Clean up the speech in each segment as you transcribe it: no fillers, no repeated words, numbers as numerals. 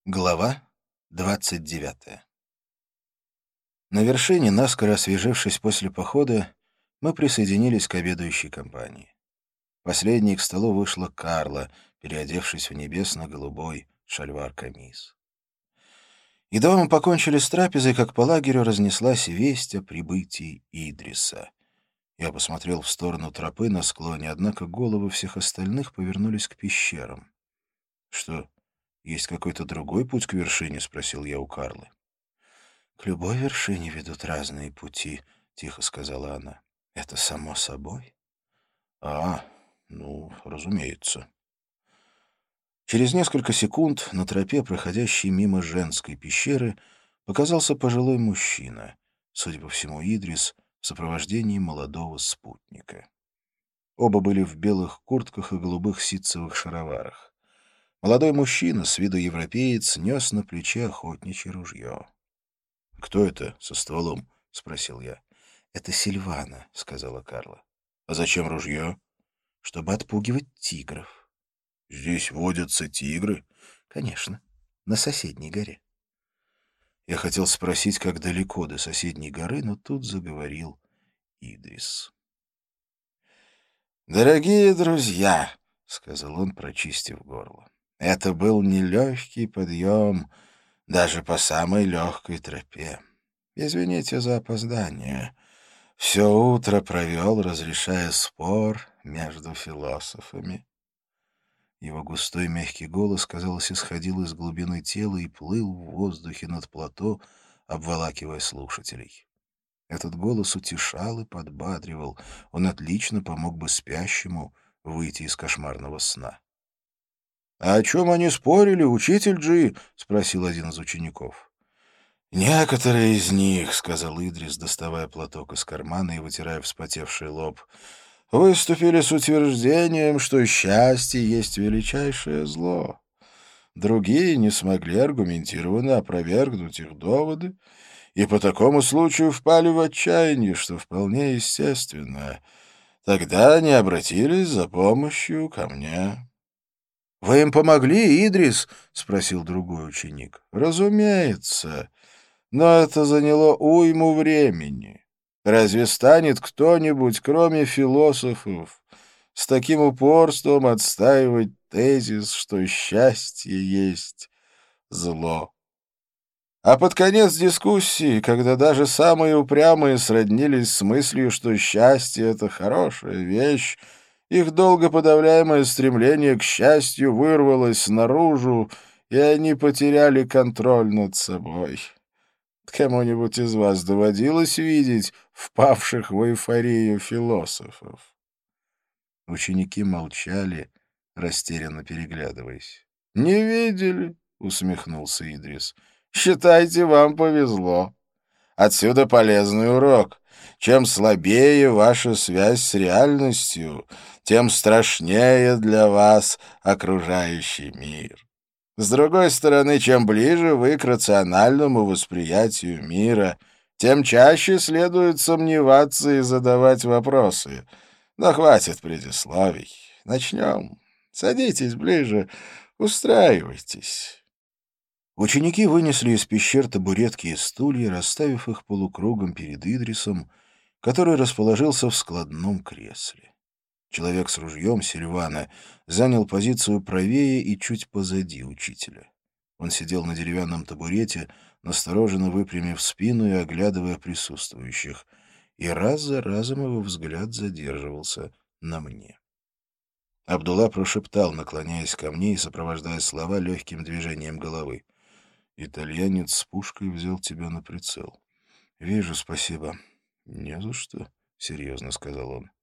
Глава 29. На вершине, наскоро освежившись после похода, мы присоединились к обедающей компании. Последней к столу вышла Карла, переодевшись в небесно-голубой шальвар-камис. Едва мы покончили с трапезой, как по лагерю разнеслась весть о прибытии Идриса. Я посмотрел в сторону тропы на склоне, однако головы всех остальных повернулись к пещерам. «Что, есть какой-то другой путь к вершине?» — спросил я у Карлы. «К любой вершине ведут разные пути», — тихо сказала она. «Это само собой». «А, ну, разумеется». Через несколько секунд на тропе, проходящей мимо женской пещеры, показался пожилой мужчина, судя по всему, Идрис, в сопровождении молодого спутника. Оба были в белых куртках и голубых ситцевых шароварах. Молодой мужчина, с виду европеец, нес на плече охотничье ружье. «Кто это со стволом?» — спросил я. «Это Сильвана», — сказала Карла. «А зачем ружье?» «Чтобы отпугивать тигров». «Здесь водятся тигры?» «Конечно. На соседней горе». Я хотел спросить, как далеко до соседней горы, но тут заговорил Идрис. «Дорогие друзья», — сказал он, прочистив горло, — «это был нелегкий подъем даже по самой легкой тропе. Извините за опоздание. Все утро провел, разрешая спор между философами». Его густой мягкий голос, казалось, исходил из глубины тела и плыл в воздухе над плато, обволакивая слушателей. Этот голос утешал и подбадривал. Он отлично помог бы спящему выйти из кошмарного сна. «А о чем они спорили, учитель Джи?» — спросил один из учеников. «Некоторые из них, — сказал Идрис, доставая платок из кармана и вытирая вспотевший лоб, — выступили с утверждением, что счастье есть величайшее зло. Другие не смогли аргументированно опровергнуть их доводы и по такому случаю впали в отчаяние, что вполне естественно. Тогда они обратились за помощью ко мне». «Вы им помогли, Идрис?» — спросил другой ученик. «Разумеется. Но это заняло уйму времени. Разве станет кто-нибудь, кроме философов, с таким упорством отстаивать тезис, что счастье есть зло?» А под конец дискуссии, когда даже самые упрямые сроднились с мыслью, что счастье — это хорошая вещь, их долго подавляемое стремление к счастью вырвалось наружу, и они потеряли контроль над собой. Кому-нибудь из вас доводилось видеть впавших в эйфорию философов? Ученики молчали, растерянно переглядываясь. «Не видели?» — усмехнулся Идрис. «Считайте, вам повезло. Отсюда полезный урок. Чем слабее ваша связь с реальностью, тем страшнее для вас окружающий мир. С другой стороны, чем ближе вы к рациональному восприятию мира, тем чаще следует сомневаться и задавать вопросы. Но хватит предисловий. Начнем. Садитесь ближе, устраивайтесь». Ученики вынесли из пещер табуретки и стулья, расставив их полукругом перед Идрисом, который расположился в складном кресле. Человек с ружьем, Сильвана, занял позицию правее и чуть позади учителя. Он сидел на деревянном табурете, настороженно выпрямив спину и оглядывая присутствующих, и раз за разом его взгляд задерживался на мне. Абдулла прошептал, наклоняясь ко мне и сопровождая слова легким движением головы. «Итальянец с пушкой взял тебя на прицел». «Вижу, спасибо». «Не за что», — серьезно сказал он.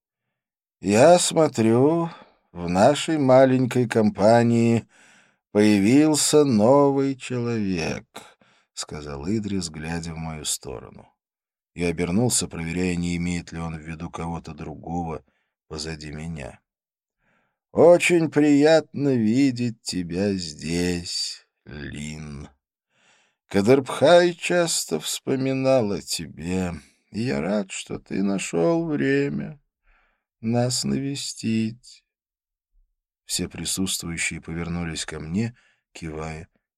«Я смотрю, в нашей маленькой компании появился новый человек», — сказал Идрис, глядя в мою сторону. Я обернулся, проверяя, не имеет ли он в виду кого-то другого позади меня. «Очень приятно видеть тебя здесь, Лин. Кадрбхай часто вспоминал о тебе, и я рад, что ты нашел время нас навестить». Все присутствующие повернулись ко мне, кивая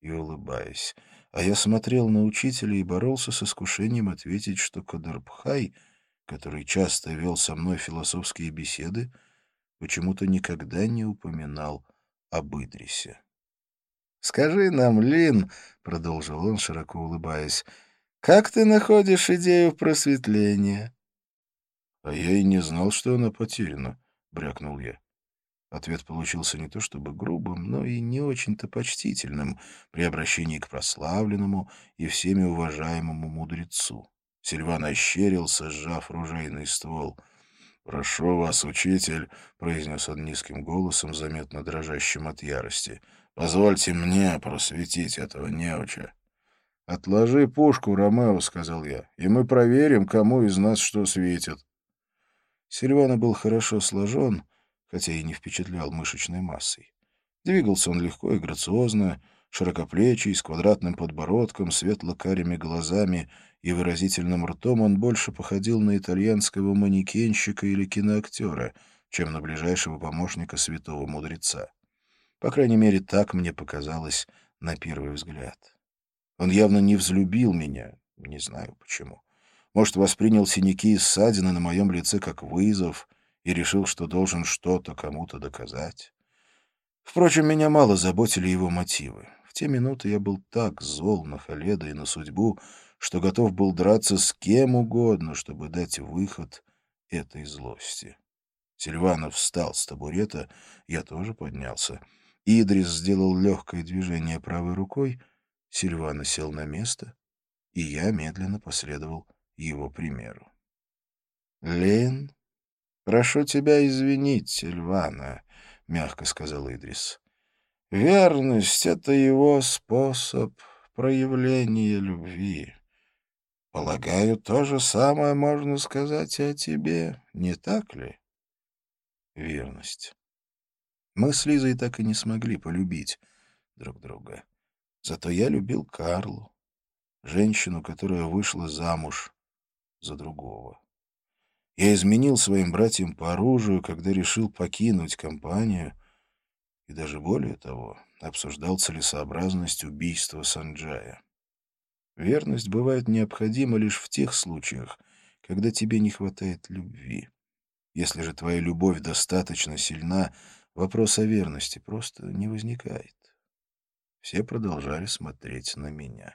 и улыбаясь. А я смотрел на учителя и боролся с искушением ответить, что Кадрбхай, который часто вел со мной философские беседы, почему-то никогда не упоминал об Идрисе. «Скажи нам, Лин, — продолжил он, широко улыбаясь, — как ты находишь идею просветления?» «А я и не знал, что она потеряна», — брякнул я. Ответ получился не то чтобы грубым, но и не очень-то почтительным при обращении к прославленному и всеми уважаемому мудрецу. Сильван ощерился, сжав ружейный ствол. «Прошу вас, учитель», — произнес он низким голосом, заметно дрожащим от ярости, — «позвольте мне просветить этого неуча». «Отложи пушку, Ромео», — сказал я, — «и мы проверим, кому из нас что светит». Сильвана был хорошо сложен, хотя и не впечатлял мышечной массой. Двигался он легко и грациозно, широкоплечий, с квадратным подбородком, светло-карими глазами и выразительным ртом он больше походил на итальянского манекенщика или киноактера, чем на ближайшего помощника святого мудреца. По крайней мере, так мне показалось на первый взгляд. Он явно не взлюбил меня, не знаю почему. Может, воспринял синяки и ссадины на моем лице как вызов и решил, что должен что-то кому-то доказать. Впрочем, меня мало заботили его мотивы. В те минуты я был так зол на Халеда и на судьбу, что готов был драться с кем угодно, чтобы дать выход этой злости. Сильванов встал с табурета, я тоже поднялся. Идрис сделал легкое движение правой рукой, Сильвана сел на место, и я медленно последовал его примеру. «Лин, прошу тебя извинить Сильвана», — мягко сказал Идрис. «Верность — это его способ проявления любви. Полагаю, то же самое можно сказать и о тебе, не так ли?» Верность. Мы с Лизой так и не смогли полюбить друг друга. Зато я любил Карлу, женщину, которая вышла замуж за другого. Я изменил своим братьям по оружию, когда решил покинуть компанию, и даже более того, обсуждал целесообразность убийства Санджая. Верность бывает необходима лишь в тех случаях, когда тебе не хватает любви. Если же твоя любовь достаточно сильна, вопрос о верности просто не возникает. Все продолжали смотреть на меня.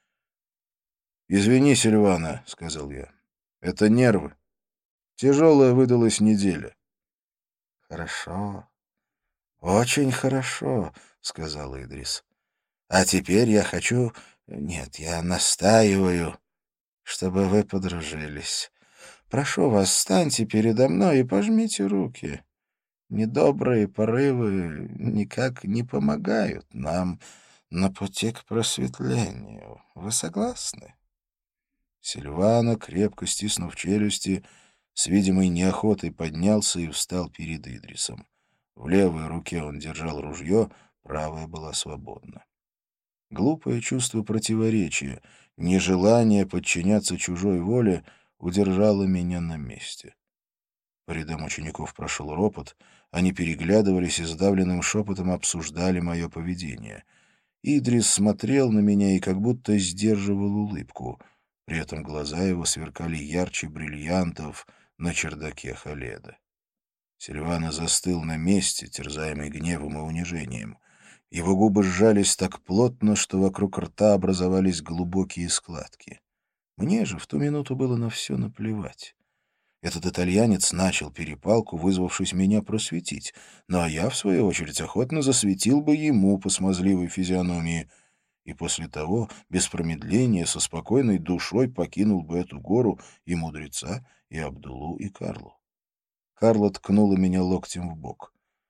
«Извини, Сильвана», — сказал я. «Это нервы. Тяжелая выдалась неделя». «Хорошо, очень хорошо», — сказал Идрис. «А теперь я хочу... Нет, я настаиваю, чтобы вы подружились. Прошу вас, встаньте передо мной и пожмите руки. Недобрые порывы никак не помогают нам на пути к просветлению. Вы согласны?» Сильвана, крепко стиснув челюсти, с видимой неохотой поднялся и встал перед Идрисом. В левой руке он держал ружье, правая была свободна. Глупое чувство противоречия, нежелание подчиняться чужой воле удержало меня на месте. По рядам учеников прошел ропот, они переглядывались и сдавленным шепотом обсуждали мое поведение. Идрис смотрел на меня и как будто сдерживал улыбку. При этом глаза его сверкали ярче бриллиантов на чердаке Халеда. Сильвана застыл на месте, терзаемый гневом и унижением. Его губы сжались так плотно, что вокруг рта образовались глубокие складки. Мне же в ту минуту было на все наплевать. Этот итальянец начал перепалку, вызвавшись меня просветить, ну а я, в свою очередь, охотно засветил бы ему по смазливой физиономии, и после того, без промедления, со спокойной душой покинул бы эту гору и мудреца, и Абдулу, и Карлу. Карла ткнула меня локтем в бок.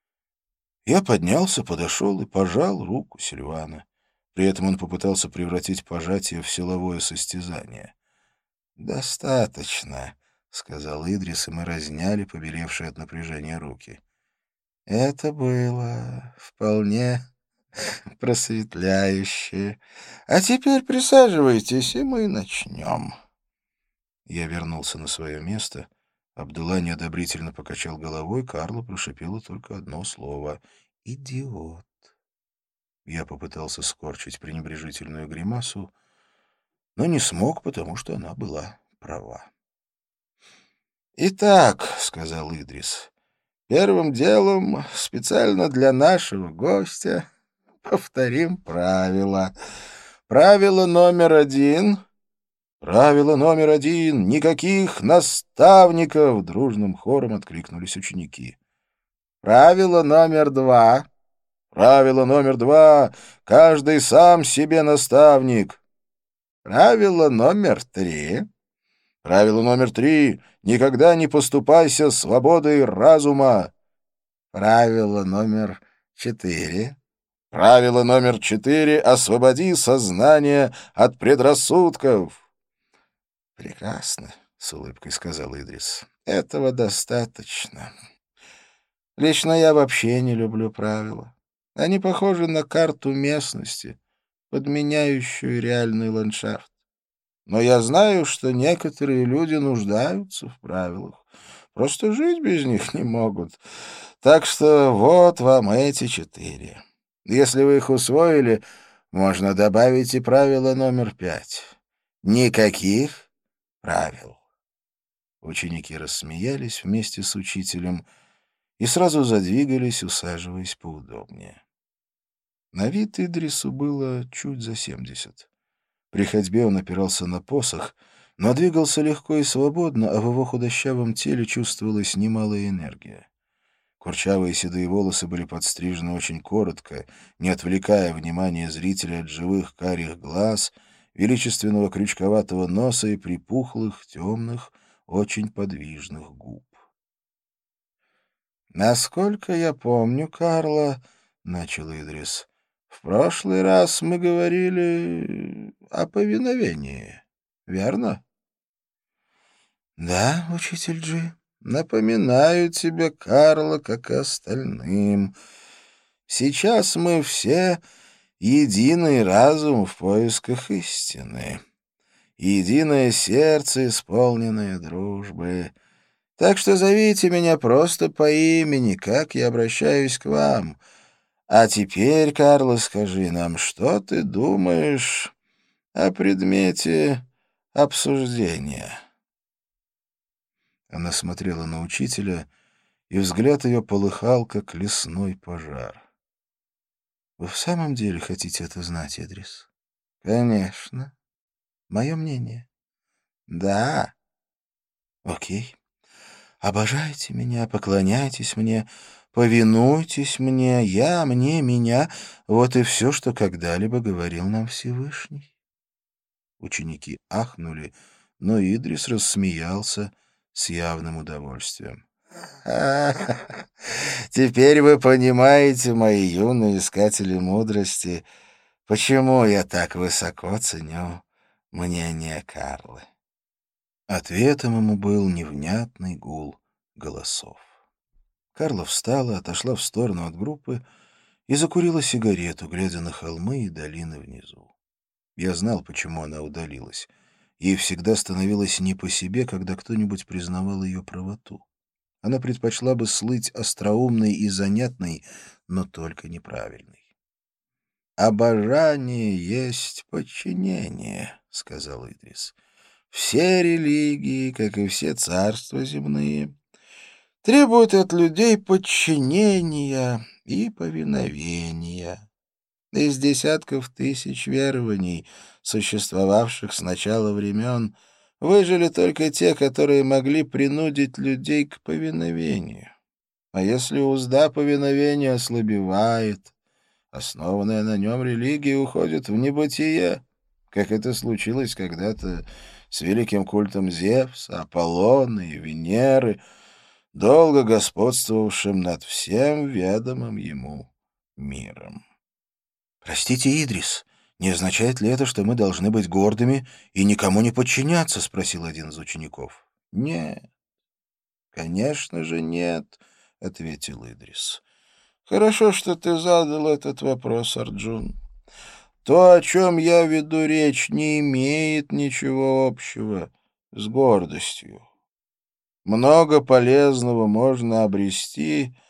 Я поднялся, подошел и пожал руку Сильвана. При этом он попытался превратить пожатие в силовое состязание. «Достаточно», — сказал Идрис, и мы разняли побелевшие от напряжения руки. «Это было вполне просветляюще. А теперь присаживайтесь, и мы начнем». Я вернулся на свое место. Абдулла неодобрительно покачал головой, Карла прошипела только одно слово — «идиот». Я попытался скорчить пренебрежительную гримасу, но не смог, потому что она была права. «Итак», — сказал Идрис, — «первым делом специально для нашего гостя повторим правила. Правило номер один. Правило номер один. Никаких наставников!» — дружным хором откликнулись ученики. Правило номер два. Правило номер два. Каждый сам себе наставник. Правило номер три. Правило номер три. Никогда не поступайся свободой разума. Правило номер четыре. Правило номер четыре. Освободи сознание от предрассудков. Прекрасно, — с улыбкой сказал Идрис. Этого достаточно. Лично я вообще не люблю правила. Они похожи на карту местности, подменяющую реальный ландшафт. Но я знаю, что некоторые люди нуждаются в правилах. Просто жить без них не могут. Так что вот вам эти четыре. Если вы их усвоили, можно добавить и правило номер 5. Никаких правил. Ученики рассмеялись вместе с учителем и сразу задвигались, усаживаясь поудобнее. На вид Идрису было чуть за 70. При ходьбе он опирался на посох, но двигался легко и свободно, а в его худощавом теле чувствовалась немалая энергия. Курчавые седые волосы были подстрижены очень коротко, не отвлекая внимания зрителя от живых карих глаз, величественного крючковатого носа и припухлых, темных, очень подвижных губ. «Насколько я помню, Карла, — начал Идрис, — в прошлый раз мы говорили о повиновении, верно?» «Да, учитель Джи. Напоминаю тебе, Карла, как и остальным. Сейчас мы все единый разум в поисках истины, единое сердце, исполненное дружбы. Так что зовите меня просто по имени, как я обращаюсь к вам. А теперь, Карла, скажи нам, что ты думаешь о предмете обсуждения?» Она смотрела на учителя, и взгляд ее полыхал, как лесной пожар. «Вы в самом деле хотите это знать, Эдрис?» «Конечно. Мое мнение». «Да». «Окей. Обожайте меня, поклоняйтесь мне, повинуйтесь мне, я, мне, меня. Вот и все, что когда-либо говорил нам Всевышний». Ученики ахнули, но Идрис рассмеялся с явным удовольствием. Теперь вы понимаете, мои юные искатели мудрости, почему я так высоко ценю мнение Карлы». Ответом ему был невнятный гул голосов. Карла встала, отошла в сторону от группы и закурила сигарету, глядя на холмы и долины внизу. Я знал, почему она удалилась. Ей всегда становилось не по себе, когда кто-нибудь признавал ее правоту. Она предпочла бы слыть остроумной и занятной, но только неправильной. «Обожание есть подчинение», — сказал Идрис. «Все религии, как и все царства земные, требуют от людей подчинения и повиновения. Из десятков тысяч верований, существовавших с начала времен, выжили только те, которые могли принудить людей к повиновению. А если узда повиновения ослабевает, основанная на нем религия уходит в небытие, как это случилось когда-то с великим культом Зевса, Аполлона и Венеры, долго господствовавшим над всем ведомым ему миром. «Простите, Идрис, не означает ли это, что мы должны быть гордыми и никому не подчиняться?» — спросил один из учеников. «Нет, конечно же нет», — ответил Идрис. «Хорошо, что ты задал этот вопрос, Арджун. То, о чем я веду речь, не имеет ничего общего с гордостью. Много полезного можно обрести,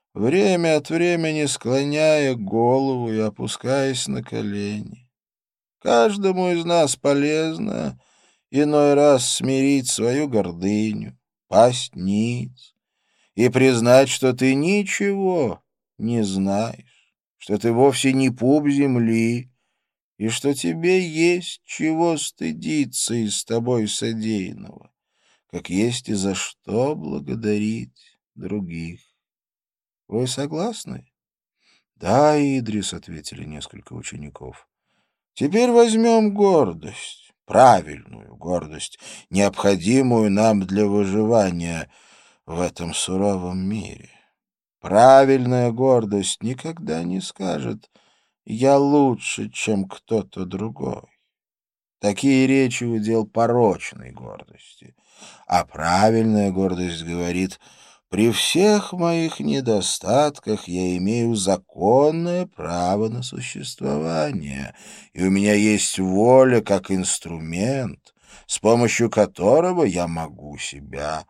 время от времени склоняя голову и опускаясь на колени. Каждому из нас полезно иной раз смирить свою гордыню, пасть ниц и признать, что ты ничего не знаешь, что ты вовсе не пуп земли, и что тебе есть чего стыдиться из тобой содеянного, как есть и за что благодарить других. Вы согласны? — Да, Идрис, — ответили несколько учеников. — Теперь возьмем гордость, правильную гордость, необходимую нам для выживания в этом суровом мире. Правильная гордость никогда не скажет «я лучше, чем кто-то другой». Такие речи удел порочной гордости. А правильная гордость говорит «при всех моих недостатках я имею законное право на существование, и у меня есть воля как инструмент, с помощью которого я могу себя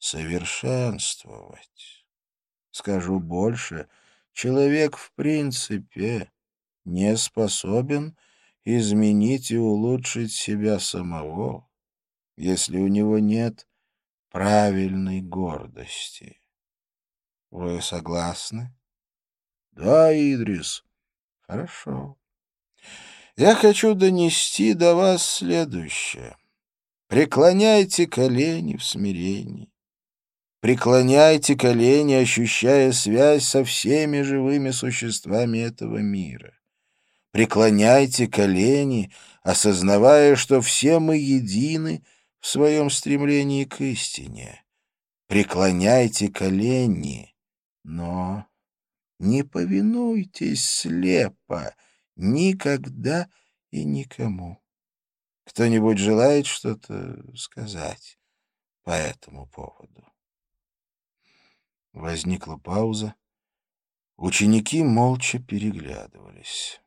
совершенствовать». Скажу больше, человек в принципе не способен изменить и улучшить себя самого, если у него нет правильной гордости. Вы согласны? Да, Идрис. Хорошо. Я хочу донести до вас следующее. Преклоняйте колени в смирении. Преклоняйте колени, ощущая связь со всеми живыми существами этого мира. Преклоняйте колени, осознавая, что все мы едины в своем стремлении к истине. Преклоняйте колени, но не повинуйтесь слепо никогда и никому. Кто-нибудь желает что-то сказать по этому поводу? Возникла пауза. Ученики молча переглядывались.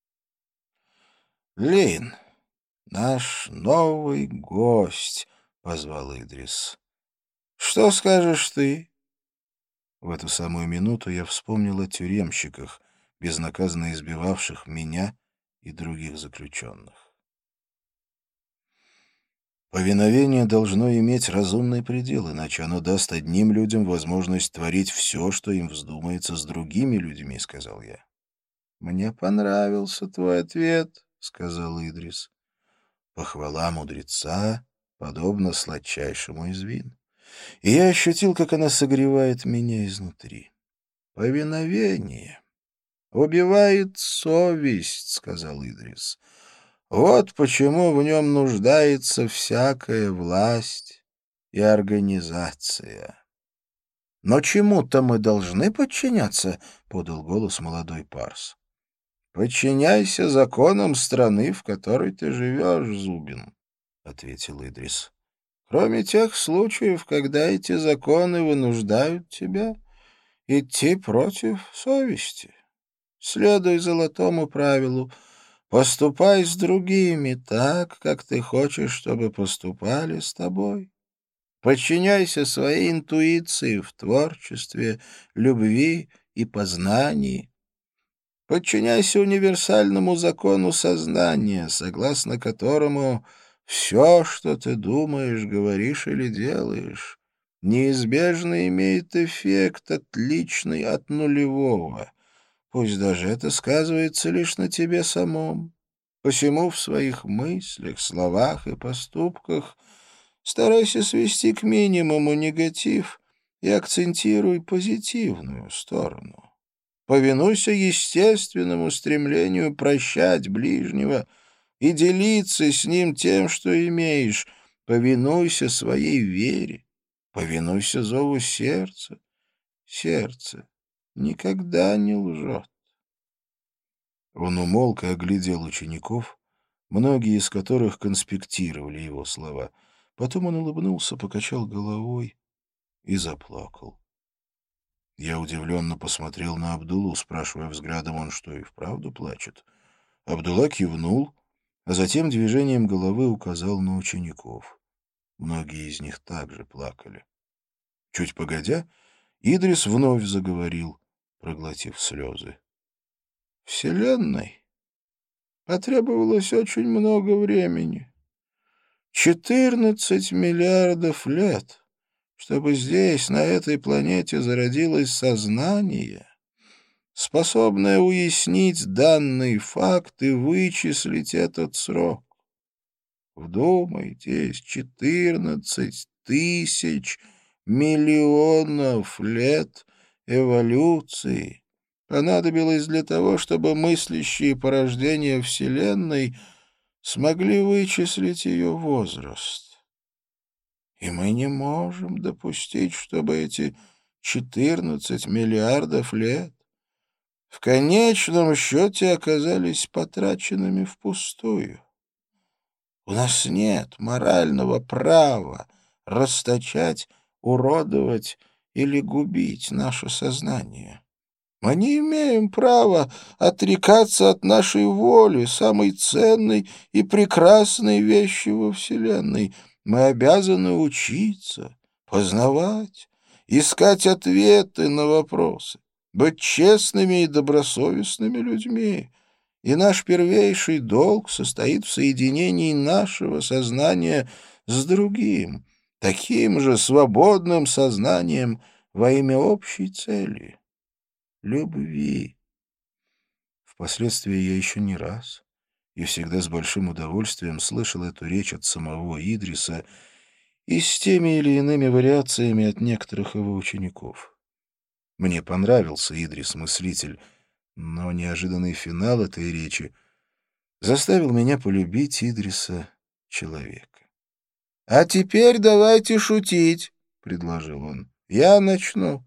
«Лейн, наш новый гость», — позвал Идрис. «Что скажешь ты?» В эту самую минуту я вспомнил о тюремщиках, безнаказанно избивавших меня и других заключенных. Повиновение должно иметь разумный предел, иначе оно даст одним людям возможность творить все, что им вздумается с другими людьми, — сказал я. — Мне понравился твой ответ, — сказал Идрис. Похвала мудреца подобна сладчайшему из вин. И я ощутил, как она согревает меня изнутри. Повиновение убивает совесть, — сказал Идрис. Вот почему в нем нуждается всякая власть и организация. — Но чему-то мы должны подчиняться, — подал голос молодой Парс. — Подчиняйся законам страны, в которой ты живешь, Зубин, — ответил Идрис. — Кроме тех случаев, когда эти законы вынуждают тебя идти против совести. Следуй золотому правилу: поступай с другими так, как ты хочешь, чтобы поступали с тобой. Подчиняйся своей интуиции в творчестве, любви и познании. Подчиняйся универсальному закону сознания, согласно которому все, что ты думаешь, говоришь или делаешь, неизбежно имеет эффект, отличный от нулевого. Пусть даже это сказывается лишь на тебе самом. Посему в своих мыслях, словах и поступках старайся свести к минимуму негатив и акцентируй позитивную сторону. Повинуйся естественному стремлению прощать ближнего и делиться с ним тем, что имеешь. Повинуйся своей вере, повинуйся зову сердца. Сердце никогда не лжет. Он умолк и оглядел учеников, многие из которых конспектировали его слова. Потом он улыбнулся, покачал головой и заплакал. Я удивленно посмотрел на Абдуллу, спрашивая взглядом, он что, и вправду плачет? Абдулла кивнул, а затем движением головы указал на учеников. Многие из них также плакали. Чуть погодя, Идрис вновь заговорил, проглотив слезы. Вселенной потребовалось очень много времени. 14 миллиардов лет, чтобы здесь, на этой планете, зародилось сознание, способное уяснить данный факт и вычислить этот срок. Вдумайтесь, 14 000 000 лет эволюции понадобилось для того, чтобы мыслящие порождения Вселенной смогли вычислить ее возраст. И мы не можем допустить, чтобы эти 14 миллиардов лет в конечном счете оказались потраченными впустую. У нас нет морального права расточать, уродовать или губить наше сознание. Мы не имеем права отрекаться от нашей воли, самой ценной и прекрасной вещи во Вселенной. Мы обязаны учиться, познавать, искать ответы на вопросы, быть честными и добросовестными людьми. И наш первейший долг состоит в соединении нашего сознания с другим, таким же свободным сознанием во имя общей цели — любви. Впоследствии я еще не раз и всегда с большим удовольствием слышал эту речь от самого Идриса и с теми или иными вариациями от некоторых его учеников. Мне понравился Идрис-мыслитель, но неожиданный финал этой речи заставил меня полюбить Идриса человека. — А теперь давайте шутить, — предложил он. — Я начну.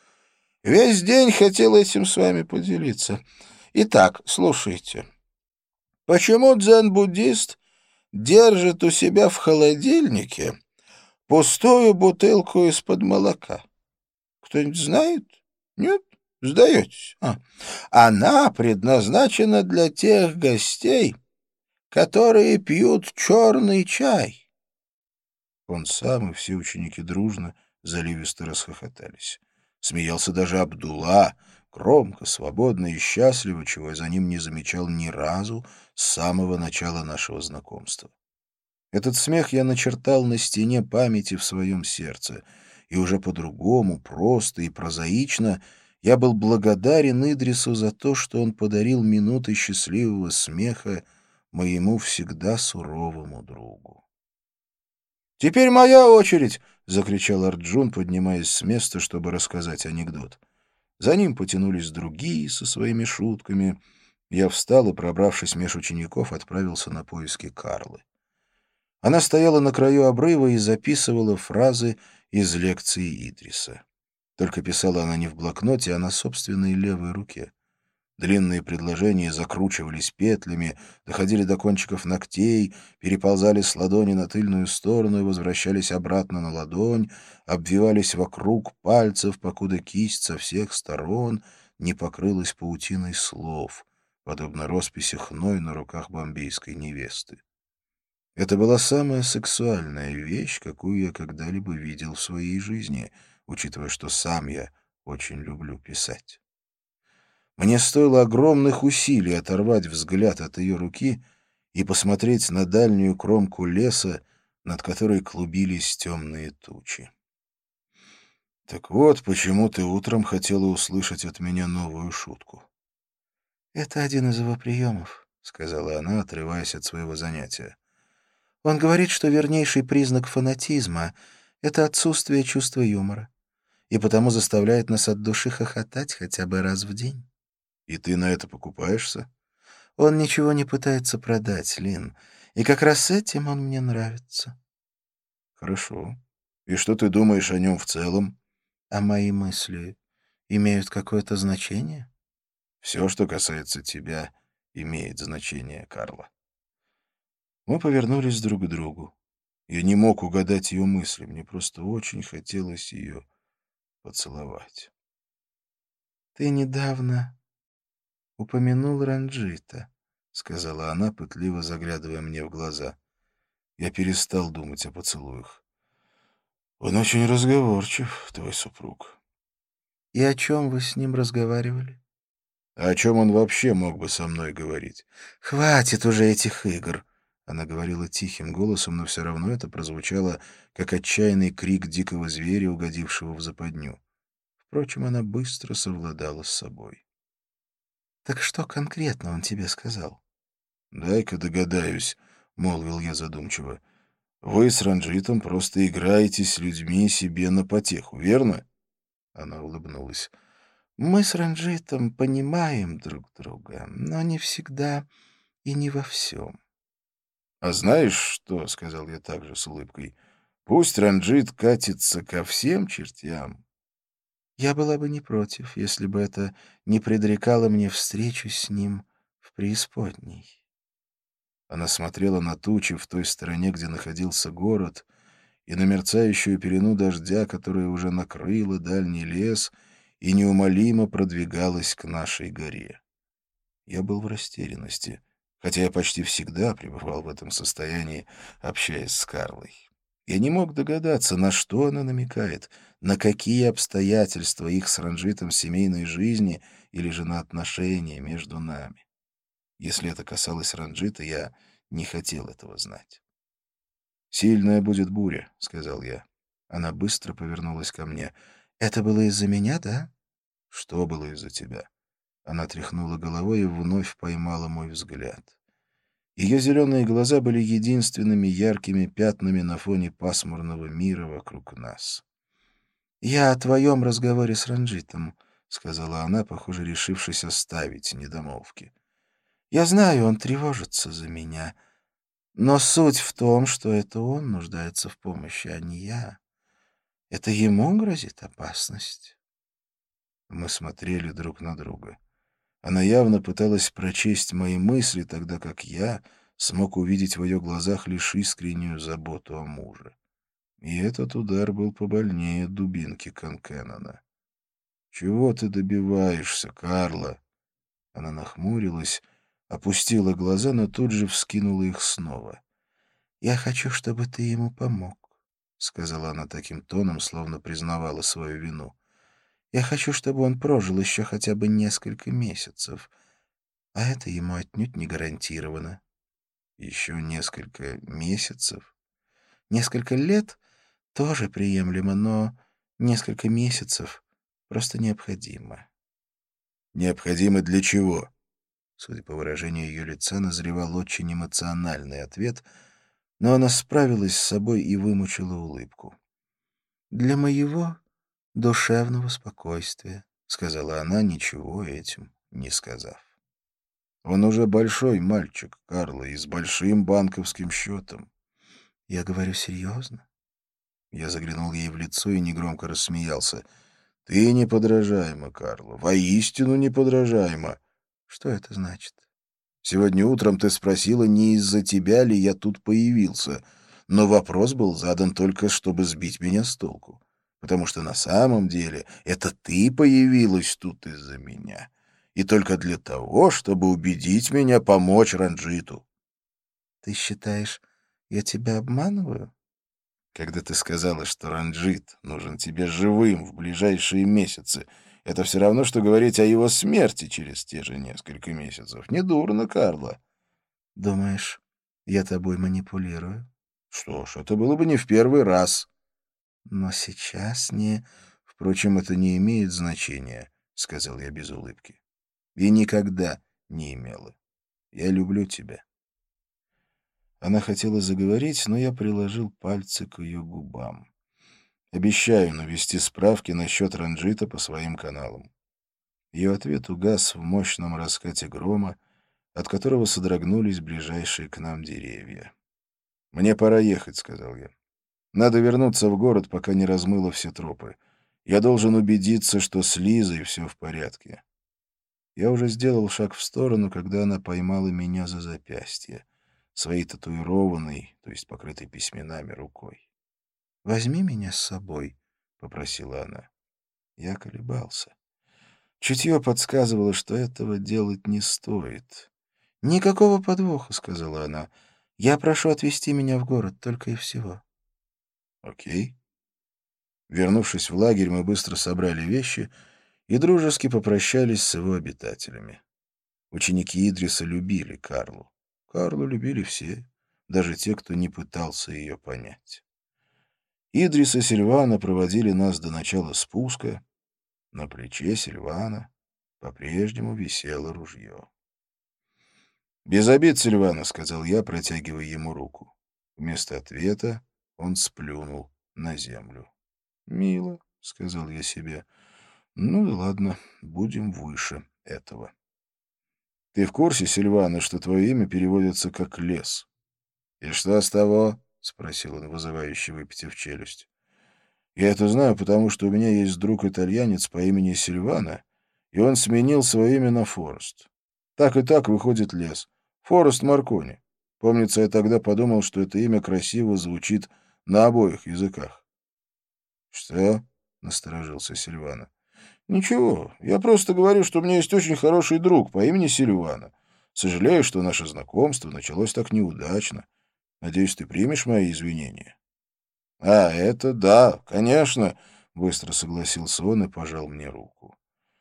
Весь день хотел этим с вами поделиться. Итак, слушайте. Почему дзен-буддист держит у себя в холодильнике пустую бутылку из-под молока? Кто-нибудь знает? Нет? Сдаетесь? Она предназначена для тех гостей, которые пьют черный чай. Он сам и все ученики дружно, заливисто расхохотались. Смеялся даже Абдулла, громко, свободно и счастливо, чего я за ним не замечал ни разу с самого начала нашего знакомства. Этот смех я начертал на стене памяти в своем сердце, и уже по-другому, просто и прозаично я был благодарен Идрису за то, что он подарил минуты счастливого смеха моему всегда суровому другу. «Теперь моя очередь!» — закричал Арджун, поднимаясь с места, чтобы рассказать анекдот. За ним потянулись другие со своими шутками. Я встал и, пробравшись меж учеников, отправился на поиски Карлы. Она стояла на краю обрыва и записывала фразы из лекции Идриса. Только писала она не в блокноте, а на собственной левой руке. Длинные предложения закручивались петлями, доходили до кончиков ногтей, переползали с ладони на тыльную сторону и возвращались обратно на ладонь, обвивались вокруг пальцев, покуда кисть со всех сторон не покрылась паутиной слов, подобно росписи хной на руках бомбейской невесты. Это была самая сексуальная вещь, какую я когда-либо видел в своей жизни, учитывая, что сам я очень люблю писать. Мне стоило огромных усилий оторвать взгляд от ее руки и посмотреть на дальнюю кромку леса, над которой клубились темные тучи. «Так вот, почему ты утром хотела услышать от меня новую шутку». «Это один из его приемов», — сказала она, отрываясь от своего занятия. «Он говорит, что вернейший признак фанатизма — это отсутствие чувства юмора, и потому заставляет нас от души хохотать хотя бы раз в день». «И ты на это покупаешься?» «Он ничего не пытается продать, Лин, и как раз этим он мне нравится». «Хорошо. И что ты думаешь о нем в целом?» «А мои мысли имеют какое-то значение?» «Все, что касается тебя, имеет значение, Карла». Мы повернулись друг к другу. Я не мог угадать ее мысли, мне просто очень хотелось ее поцеловать. «Ты недавно упомянул Ранджита», — сказала она, пытливо заглядывая мне в глаза. Я перестал думать о поцелуях. «Он очень разговорчив, твой супруг». И о чем вы с ним разговаривали? А о чем он вообще мог бы со мной говорить? Хватит уже этих игр. Она говорила тихим голосом, но все равно это прозвучало, как отчаянный крик дикого зверя, угодившего в западню. Впрочем, она быстро совладала с собой. Так что конкретно он тебе сказал? «Дай-ка догадаюсь», — молвил я задумчиво. «Вы с Ранджитом просто играете с людьми себе на потеху, верно?» Она улыбнулась. Мы с Ранджитом понимаем друг друга, но не всегда и не во всем. «А знаешь что?» — сказал я также с улыбкой. «Пусть Ранджит катится ко всем чертям». Я была бы не против, если бы это не предрекало мне встречу с ним в преисподней. Она смотрела на тучи в той стороне, где находился город, и на мерцающую пелену дождя, которая уже накрыла дальний лес и неумолимо продвигалась к нашей горе. Я был в растерянности, хотя я почти всегда пребывал в этом состоянии, общаясь с Карлой. Я не мог догадаться, на что она намекает, на какие обстоятельства их с Ранжитом семейной жизни или же на отношения между нами. Если это касалось Ранжита, я не хотел этого знать. «Сильная будет буря», — сказал я. Она быстро повернулась ко мне. Это было из-за меня, да? «Что было из-за тебя?» Она тряхнула головой и вновь поймала мой взгляд. Ее зеленые глаза были единственными яркими пятнами на фоне пасмурного мира вокруг нас. Я о твоем разговоре с Ранджитом, — сказала она, похоже, решившись оставить недомолвки. я знаю, он тревожится за меня, но суть в том, что это он нуждается в помощи, а не я. Это ему грозит опасность. Мы смотрели друг на друга. Она явно пыталась прочесть мои мысли, тогда как я смог увидеть в ее глазах лишь искреннюю заботу о муже. И этот удар был побольнее дубинки Конкеннона. «Чего ты добиваешься, Карла?» Она нахмурилась, опустила глаза, но тут же вскинула их снова. «Я хочу, чтобы ты ему помог», — сказала она таким тоном, словно признавала свою вину. «Я хочу, чтобы он прожил еще хотя бы несколько месяцев, а это ему отнюдь не гарантировано. Еще несколько месяцев? Несколько лет тоже приемлемо, но несколько месяцев просто необходимо». Необходимо для чего? Судя по выражению ее лица, назревал очень эмоциональный ответ, но она справилась с собой и вымучила улыбку. «Для моего душевного спокойствия», — сказала она, ничего этим не сказав. Он уже большой мальчик, Карла, и с большим банковским счетом. «Я говорю серьезно?» Я заглянул ей в лицо и негромко рассмеялся. «Ты неподражаема, Карла, воистину неподражаема». «Что это значит?» Сегодня утром ты спросила, не из-за тебя ли я тут появился, но вопрос был задан только, чтобы сбить меня с толку. Потому что на самом деле это ты появилась тут из-за меня. И только для того, чтобы убедить меня помочь Ранджиту. «Ты считаешь, я тебя обманываю?» Когда ты сказала, что Ранджит нужен тебе живым в ближайшие месяцы, это все равно, что говорить о его смерти через те же несколько месяцев. Недурно, Карла. «Думаешь, я тобой манипулирую?» Что ж, это было бы не в первый раз. «Но сейчас не...» Впрочем, это не имеет значения, — сказал я без улыбки. И никогда не имело. Я люблю тебя. Она хотела заговорить, но я приложил пальцы к ее губам. Обещаю навести справки насчет Ранджита по своим каналам. Ее ответ угас в мощном раскате грома, от которого содрогнулись ближайшие к нам деревья. «Мне пора ехать», — сказал я. «Надо вернуться в город, пока не размыло все тропы. Я должен убедиться, что с Лизой все в порядке». Я уже сделал шаг в сторону, когда она поймала меня за запястье, своей татуированной, то есть покрытой письменами, рукой. «Возьми меня с собой», — попросила она. Я колебался. Чутье подсказывало, что этого делать не стоит. «Никакого подвоха», — сказала она. «Я прошу отвезти меня в город, только и всего». Окей. Вернувшись в лагерь, мы быстро собрали вещи и дружески попрощались с его обитателями. Ученики Идриса любили Карлу. Карлу любили все, даже те, кто не пытался ее понять. Идрис и Сильвана проводили нас до начала спуска. На плече Сильвана по-прежнему висело ружье. «Без обид, Сильвана», — сказал я, протягивая ему руку. Вместо ответа он сплюнул на землю. «Мило», — сказал я себе. «Ну да ладно, будем выше этого». «Ты в курсе, Сильвана, что твое имя переводится как «лес»?» «И что с того?» — спросил он, вызывающе выпитив челюсть. «Я это знаю, потому что у меня есть друг-итальянец по имени Сильвана, и он сменил свое имя на Форест. Так и так выходит лес. Форест Маркони. Помнится, я тогда подумал, что это имя красиво звучит на обоих языках». «Что?» — насторожился Сильвана. «Ничего, я просто говорю, что у меня есть очень хороший друг по имени Сильвана. Сожалею, что наше знакомство началось так неудачно. Надеюсь, ты примешь мои извинения». «А, это да, конечно», — быстро согласился он и пожал мне руку.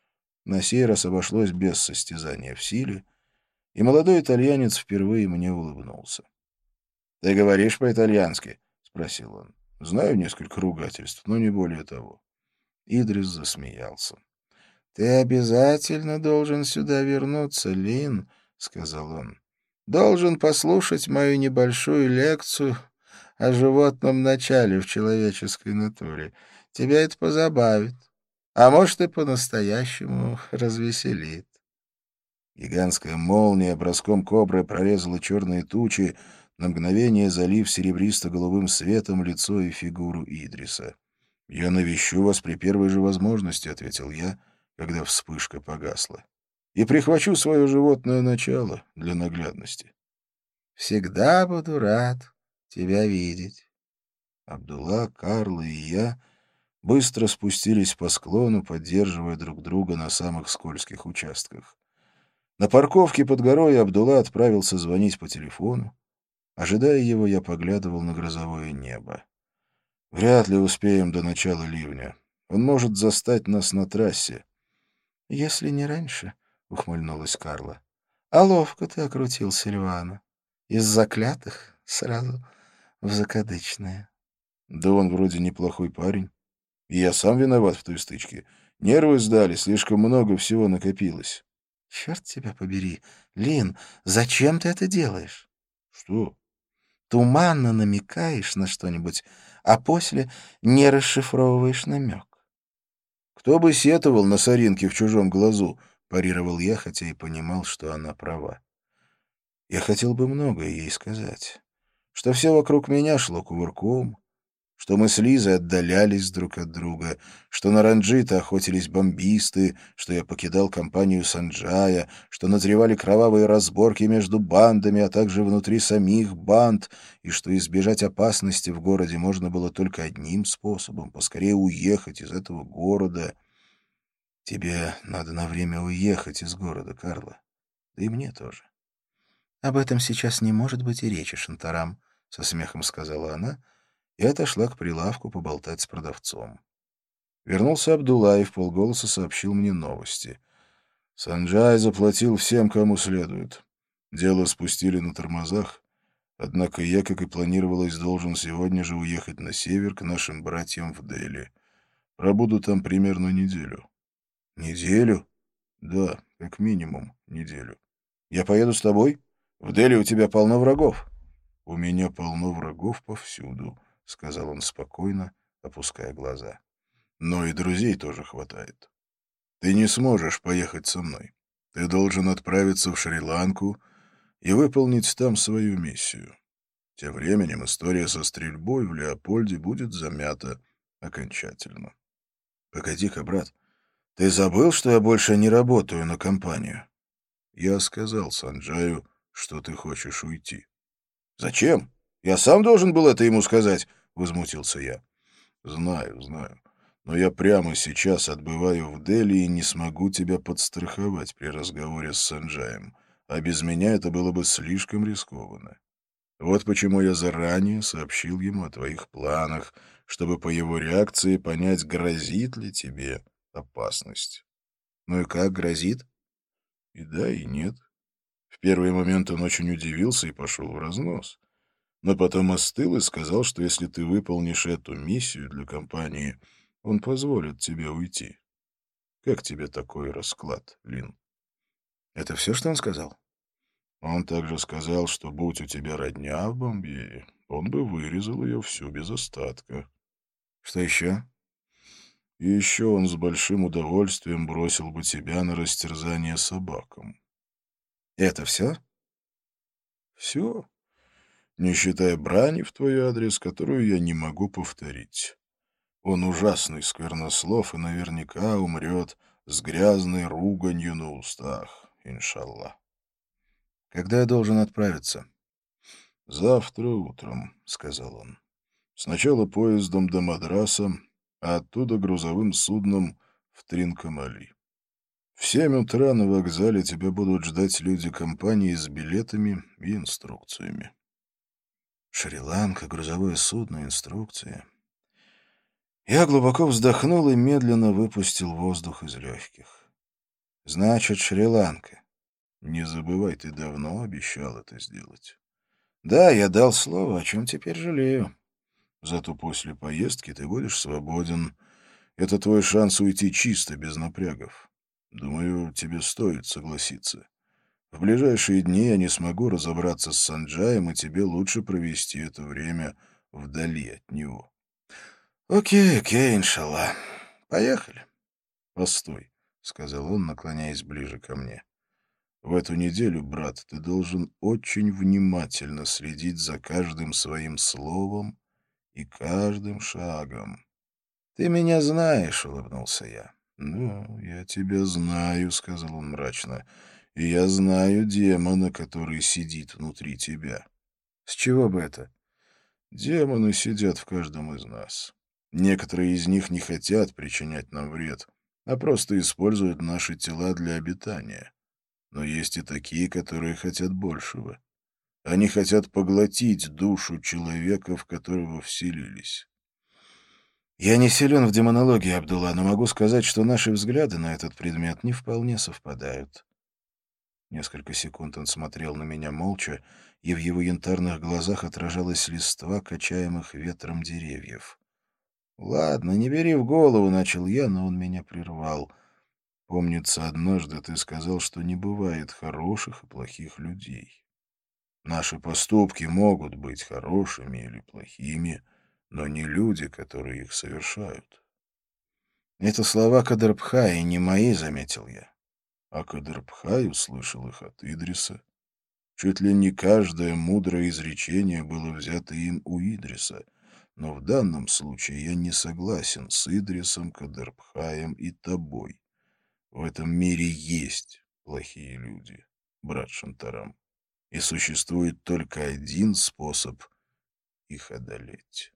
На сей раз обошлось без состязания в силе, и молодой итальянец впервые мне улыбнулся. «Ты говоришь по-итальянски?» — спросил он. «Знаю несколько ругательств, но не более того». Идрис засмеялся. «Ты обязательно должен сюда вернуться, Лин», — сказал он. «Должен послушать мою небольшую лекцию о животном начале в человеческой натуре. Тебя это позабавит, а может и по-настоящему развеселит». Гигантская молния броском кобры прорезала черные тучи, на мгновение залив серебристо-голубым светом лицо и фигуру Идриса. «Я навещу вас при первой же возможности», — ответил я, когда вспышка погасла. «И прихвачу свое животное начало для наглядности». «Всегда буду рад тебя видеть». Абдулла, Карла и я быстро спустились по склону, поддерживая друг друга на самых скользких участках. На парковке под горой Абдулла отправился звонить по телефону. Ожидая его, я поглядывал на грозовое небо. Вряд ли успеем до начала ливня. Он может застать нас на трассе. — Если не раньше, — ухмыльнулась Карла. — А ловко ты окрутил Сильвана. Из заклятых сразу в закадычное. — Да он вроде неплохой парень. И я сам виноват в той стычке. Нервы сдали, слишком много всего накопилось. — Черт тебя побери. Лин, зачем ты это делаешь? — Что? Туманно намекаешь на что-нибудь, а после не расшифровываешь намек. «Кто бы сетовал на соринки в чужом глазу?» — парировал я, хотя и понимал, что она права. Я хотел бы многое ей сказать, что все вокруг меня шло кувырком, что мы с Лизой отдалялись друг от друга, что на Ранджита охотились бомбисты, что я покидал компанию Санджая, что назревали кровавые разборки между бандами, а также внутри самих банд, и что избежать опасности в городе можно было только одним способом — поскорее уехать из этого города. Тебе надо на время уехать из города, Карла. Да и мне тоже. — Об этом сейчас не может быть и речи, Шантарам, — со смехом сказала она, и отошла к прилавку поболтать с продавцом. Вернулся Абдулла и вполголоса сообщил мне новости. Санджай заплатил всем, кому следует. Дело спустили на тормозах, однако я, как и планировалось, должен сегодня же уехать на север к нашим братьям в Дели. Пробуду там примерно неделю. Неделю? Да, как минимум неделю. Я поеду с тобой? В Дели у тебя полно врагов. У меня полно врагов повсюду, — сказал он спокойно, опуская глаза. «Но и друзей тоже хватает. Ты не сможешь поехать со мной. Ты должен отправиться в Шри-Ланку и выполнить там свою миссию. Тем временем история со стрельбой в Леопольде будет замята окончательно». «Погоди-ка, брат, ты забыл, что я больше не работаю на компанию?» «Я сказал Санджаю, что ты хочешь уйти». «Зачем? Я сам должен был это ему сказать», — возмутился я. «Знаю, знаю. Но я прямо сейчас отбываю в Дели и не смогу тебя подстраховать при разговоре с Санджаем, а без меня это было бы слишком рискованно. Вот почему я заранее сообщил ему о твоих планах, чтобы по его реакции понять, грозит ли тебе опасность». Ну и как, грозит? И да, и нет. В первый момент он очень удивился и пошел в разнос. Но потом остыл и сказал, что если ты выполнишь эту миссию для компании, он позволит тебе уйти. Как тебе такой расклад, Лин? Это все, что он сказал? Он также сказал, что будь у тебя родня в Бомбее, он бы вырезал ее всю без остатка. Что еще? И еще он с большим удовольствием бросил бы тебя на растерзание собакам. Это все? Все, не считая брани в твой адрес, которую я не могу повторить. Он ужасный сквернослов и наверняка умрет с грязной руганью на устах, иншаллах. Когда я должен отправиться? «Завтра утром», — сказал он. «Сначала поездом до Мадраса, а оттуда грузовым судном в Тринкомали. В 7 утра на вокзале тебя будут ждать люди компании с билетами и инструкциями». Шри-Ланка, грузовое судно, инструкции. Я глубоко вздохнул и медленно выпустил воздух из легких. Значит, Шри-Ланка. «Не забывай, ты давно обещал это сделать. Да, я дал слово, о чем теперь жалею. Зато после поездки ты будешь свободен. Это твой шанс уйти чисто, без напрягов. Думаю, тебе стоит согласиться. В ближайшие дни я не смогу разобраться с Санджаем, и тебе лучше провести это время вдали от него». Окей, окей, иншаллах. Поехали. «Постой», — сказал он, наклоняясь ближе ко мне. «В эту неделю, брат, ты должен очень внимательно следить за каждым своим словом и каждым шагом». Ты меня знаешь, улыбнулся я. «Да, я тебя знаю», — сказал он мрачно, — «и я знаю демона, который сидит внутри тебя». С чего бы это? Демоны сидят в каждом из нас. Некоторые из них не хотят причинять нам вред, а просто используют наши тела для обитания. Но есть и такие, которые хотят большего. Они хотят поглотить душу человека, в которого вселились. Я не силен в демонологии, Абдулла, но могу сказать, что наши взгляды на этот предмет не вполне совпадают. Несколько секунд он смотрел на меня молча, и в его янтарных глазах отражалась листва качаемых ветром деревьев. «Ладно, не бери в голову», — начал я, но он меня прервал. Помнится, однажды ты сказал, что не бывает хороших и плохих людей. Наши поступки могут быть хорошими или плохими, но не люди, которые их совершают. «Это слова Кадрбхая, не мои», — заметил я. А Кадрбхай услышал их от Идриса. Чуть ли не каждое мудрое изречение было взято им у Идриса, но в данном случае я не согласен с Идрисом, Кадрбхаем и тобой. В этом мире есть плохие люди, брат Шантарам, и существует только один способ их одолеть.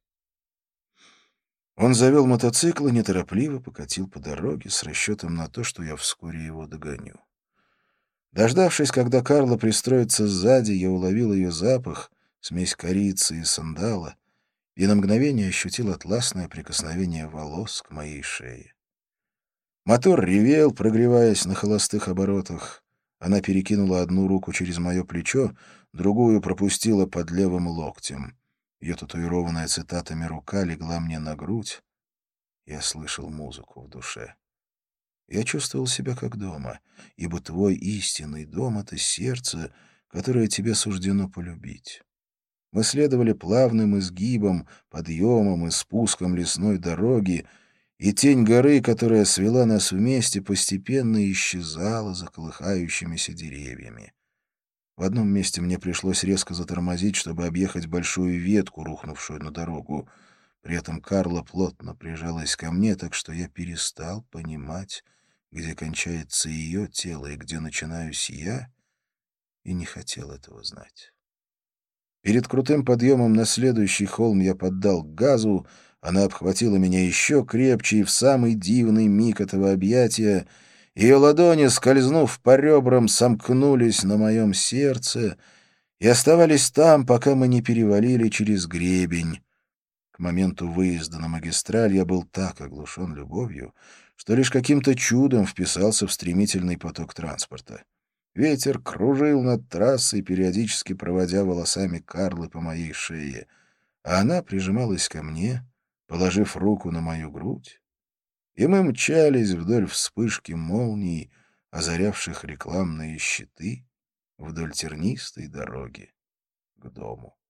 Он завел мотоцикл и неторопливо покатил по дороге с расчетом на то, что я вскоре его догоню. Дождавшись, когда Карла пристроится сзади, я уловил ее запах, смесь корицы и сандала, и на мгновение ощутил атласное прикосновение волос к моей шее. Мотор ревел, прогреваясь на холостых оборотах. Она перекинула одну руку через мое плечо, другую пропустила под левым локтем. Ее татуированная цитатами рука легла мне на грудь. Я слышал музыку в душе. Я чувствовал себя как дома, ибо твой истинный дом — это сердце, которое тебе суждено полюбить. Мы следовали плавным изгибам, подъемам и спускам лесной дороги, и тень горы, которая свела нас вместе, постепенно исчезала за колыхающимися деревьями. В одном месте мне пришлось резко затормозить, чтобы объехать большую ветку, рухнувшую на дорогу. При этом Карла плотно прижалась ко мне, так что я перестал понимать, где кончается ее тело и где начинаюсь я, и не хотел этого знать. Перед крутым подъемом на следующий холм я поддал газу, она обхватила меня еще крепче, и в самый дивный миг этого объятия ее ладони, скользнув по ребрам, сомкнулись на моем сердце и оставались там, пока мы не перевалили через гребень. К моменту выезда на магистраль я был так оглушен любовью, что лишь каким-то чудом вписался в стремительный поток транспорта. Ветер кружил над трассой, периодически проводя волосами Карлы по моей шее, а она прижималась ко мне, положив руку на мою грудь, и мы мчались вдоль вспышки молний, озарявших рекламные щиты, вдоль тернистой дороги к дому.